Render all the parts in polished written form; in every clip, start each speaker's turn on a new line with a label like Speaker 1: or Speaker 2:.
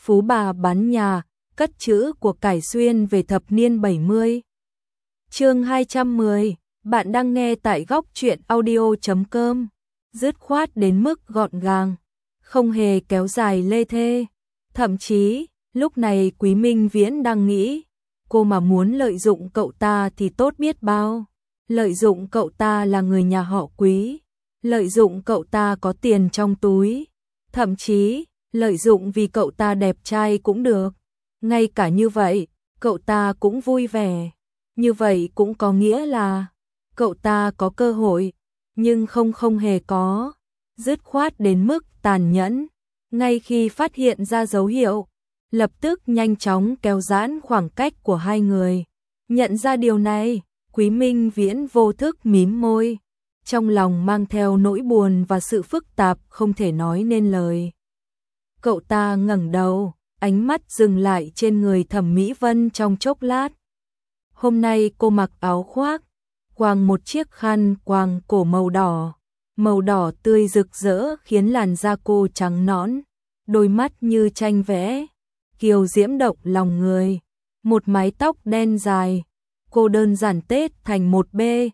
Speaker 1: phú bà bán nhà, cất trữ của cải xuyên về thập niên 70. Chương 210, bạn đang nghe tại góc truyện audio.com. Dứt khoát đến mức gọn gàng, không hề kéo dài lê thê. Thậm chí, lúc này Quý Minh Viễn đang nghĩ, cô mà muốn lợi dụng cậu ta thì tốt biết bao. Lợi dụng cậu ta là người nhà họ Quý, lợi dụng cậu ta có tiền trong túi, thậm chí lợi dụng vì cậu ta đẹp trai cũng được. Ngay cả như vậy, cậu ta cũng vui vẻ. Như vậy cũng có nghĩa là cậu ta có cơ hội, nhưng không hề có. Dứt khoát đến mức tàn nhẫn. Ngay khi phát hiện ra dấu hiệu, lập tức nhanh chóng kéo giãn khoảng cách của hai người. Nhận ra điều này, Quý Minh Viễn vô thức mím môi, trong lòng mang theo nỗi buồn và sự phức tạp không thể nói nên lời. Cậu ta ngẩng đầu, ánh mắt dừng lại trên người Thẩm Mỹ Vân trong chốc lát. Hôm nay cô mặc áo khoác, quàng một chiếc khăn quàng cổ màu đỏ tươi rực rỡ khiến làn da cô trắng nõn, đôi mắt như tranh vẽ, kiều diễm động lòng người. Một mái tóc đen dài, cô đơn giản tết thành một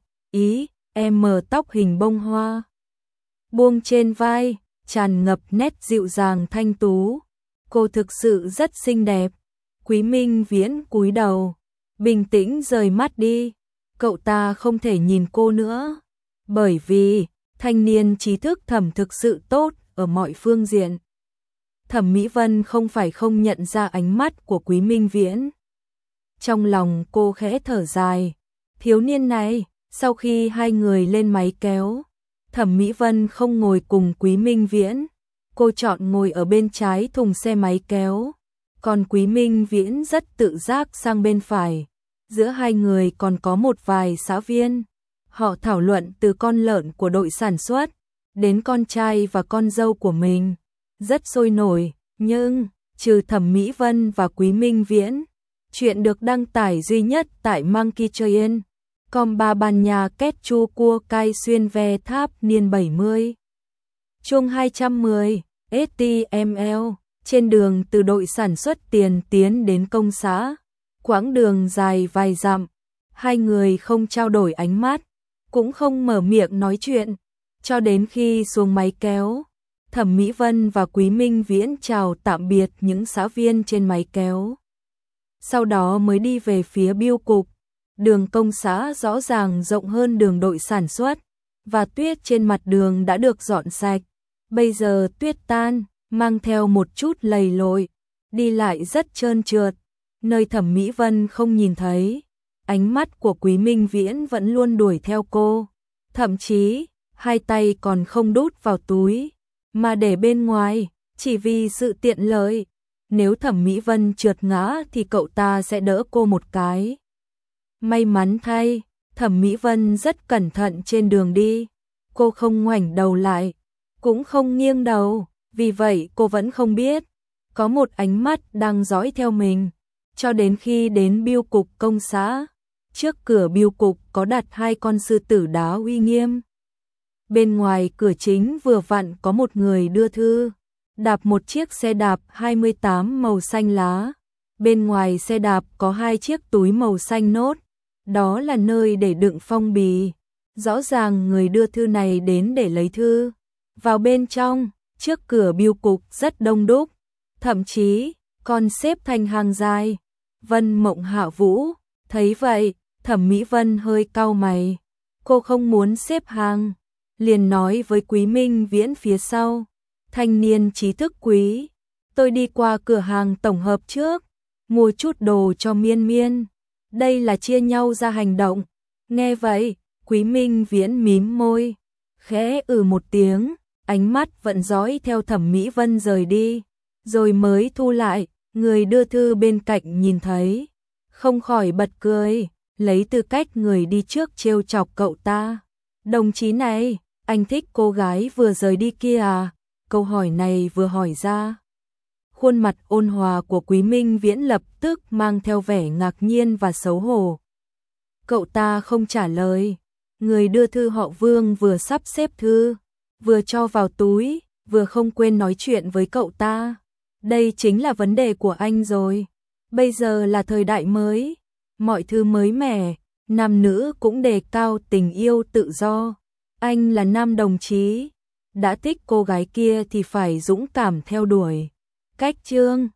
Speaker 1: M tóc hình bông hoa, buông trên vai, tràn ngập nét dịu dàng thanh tú. Cô thực sự rất xinh đẹp. Quý Minh Viễn cúi đầu, bình tĩnh rời mắt đi. Cậu ta không thể nhìn cô nữa, bởi vì thanh niên trí thức Thẩm thực sự tốt ở mọi phương diện. Thẩm Mỹ Vân không phải không nhận ra ánh mắt của Quý Minh Viễn. Trong lòng cô khẽ thở dài. Thiếu niên này, sau khi hai người lên máy kéo, Thẩm Mỹ Vân không ngồi cùng Quý Minh Viễn. Cô chọn ngồi ở bên trái thùng xe máy kéo, còn Quý Minh Viễn rất tự giác sang bên phải. Giữa hai người còn có một vài xã viên. Họ thảo luận từ con lợn của đội sản xuất đến con trai và con dâu của mình, rất sôi nổi. Nhưng trừ Thẩm Mỹ Vân và Quý Minh Viễn, chuyện được đăng tải duy nhất tại Monkey Train com ba ban nhà kết chu cua cai xuyên ve tháp niên 70. Chung 210 STML. Trên đường từ đội sản xuất tiền tiến đến công xã, quãng đường dài vài dặm, hai người không trao đổi ánh mắt, cũng không mở miệng nói chuyện, cho đến khi xuống máy kéo. Thẩm Mỹ Vân và Quý Minh Viễn chào tạm biệt những xã viên trên máy kéo, sau đó mới đi về phía bưu cục. Đường công xã rõ ràng rộng hơn đường đội sản xuất, và tuyết trên mặt đường đã được dọn sạch. Bây giờ tuyết tan, mang theo một chút lầy lội, đi lại rất trơn trượt. Nơi Thẩm Mỹ Vân không nhìn thấy, ánh mắt của Quý Minh Viễn vẫn luôn đuổi theo cô. Thậm chí, hai tay còn không đút vào túi, mà để bên ngoài, chỉ vì sự tiện lợi. Nếu Thẩm Mỹ Vân trượt ngã thì cậu ta sẽ đỡ cô một cái. May mắn thay, Thẩm Mỹ Vân rất cẩn thận trên đường đi. Cô không ngoảnh đầu lại, cũng không nghiêng đầu, vì vậy cô vẫn không biết có một ánh mắt đang dõi theo mình. Cho đến khi đến bưu cục công xã, trước cửa bưu cục có đặt hai con sư tử đá uy nghiêm. Bên ngoài cửa chính vừa vặn có một người đưa thư, đạp một chiếc xe đạp 28 màu xanh lá. Bên ngoài xe đạp có hai chiếc túi màu xanh nốt, đó là nơi để đựng phong bì. Rõ ràng người đưa thư này đến để lấy thư. Vào bên trong, trước cửa bưu cục rất đông đúc, thậm chí còn xếp thành hàng dài. Vân Mộng Hạ Vũ thấy vậy, Thẩm Mỹ Vân hơi cau mày. Cô không muốn xếp hàng, liền nói với Quý Minh Viễn phía sau: thanh niên trí thức Quý, tôi đi qua cửa hàng tổng hợp trước, mua chút đồ cho Miên Miên. Đây là chia nhau ra hành động. Nghe vậy, Quý Minh Viễn mím môi, khẽ một tiếng, ánh mắt vẫn dõi theo Thẩm Mỹ Vân rời đi, rồi mới thu lại. Người đưa thư bên cạnh nhìn thấy, không khỏi bật cười, lấy tư cách người đi trước trêu chọc cậu ta. Đồng chí này, anh thích cô gái vừa rời đi kia à? Câu hỏi này vừa hỏi ra, khuôn mặt ôn hòa của Quý Minh Viễn lập tức mang theo vẻ ngạc nhiên và xấu hổ. Cậu ta không trả lời. Người đưa thư họ Vương vừa sắp xếp thư, vừa cho vào túi, vừa không quên nói chuyện với cậu ta. Đây chính là vấn đề của anh rồi. Bây giờ là thời đại mới, mọi thứ mới mẻ, nam nữ cũng đề cao tình yêu tự do. Anh là nam đồng chí, đã thích cô gái kia thì phải dũng cảm theo đuổi. Cách chương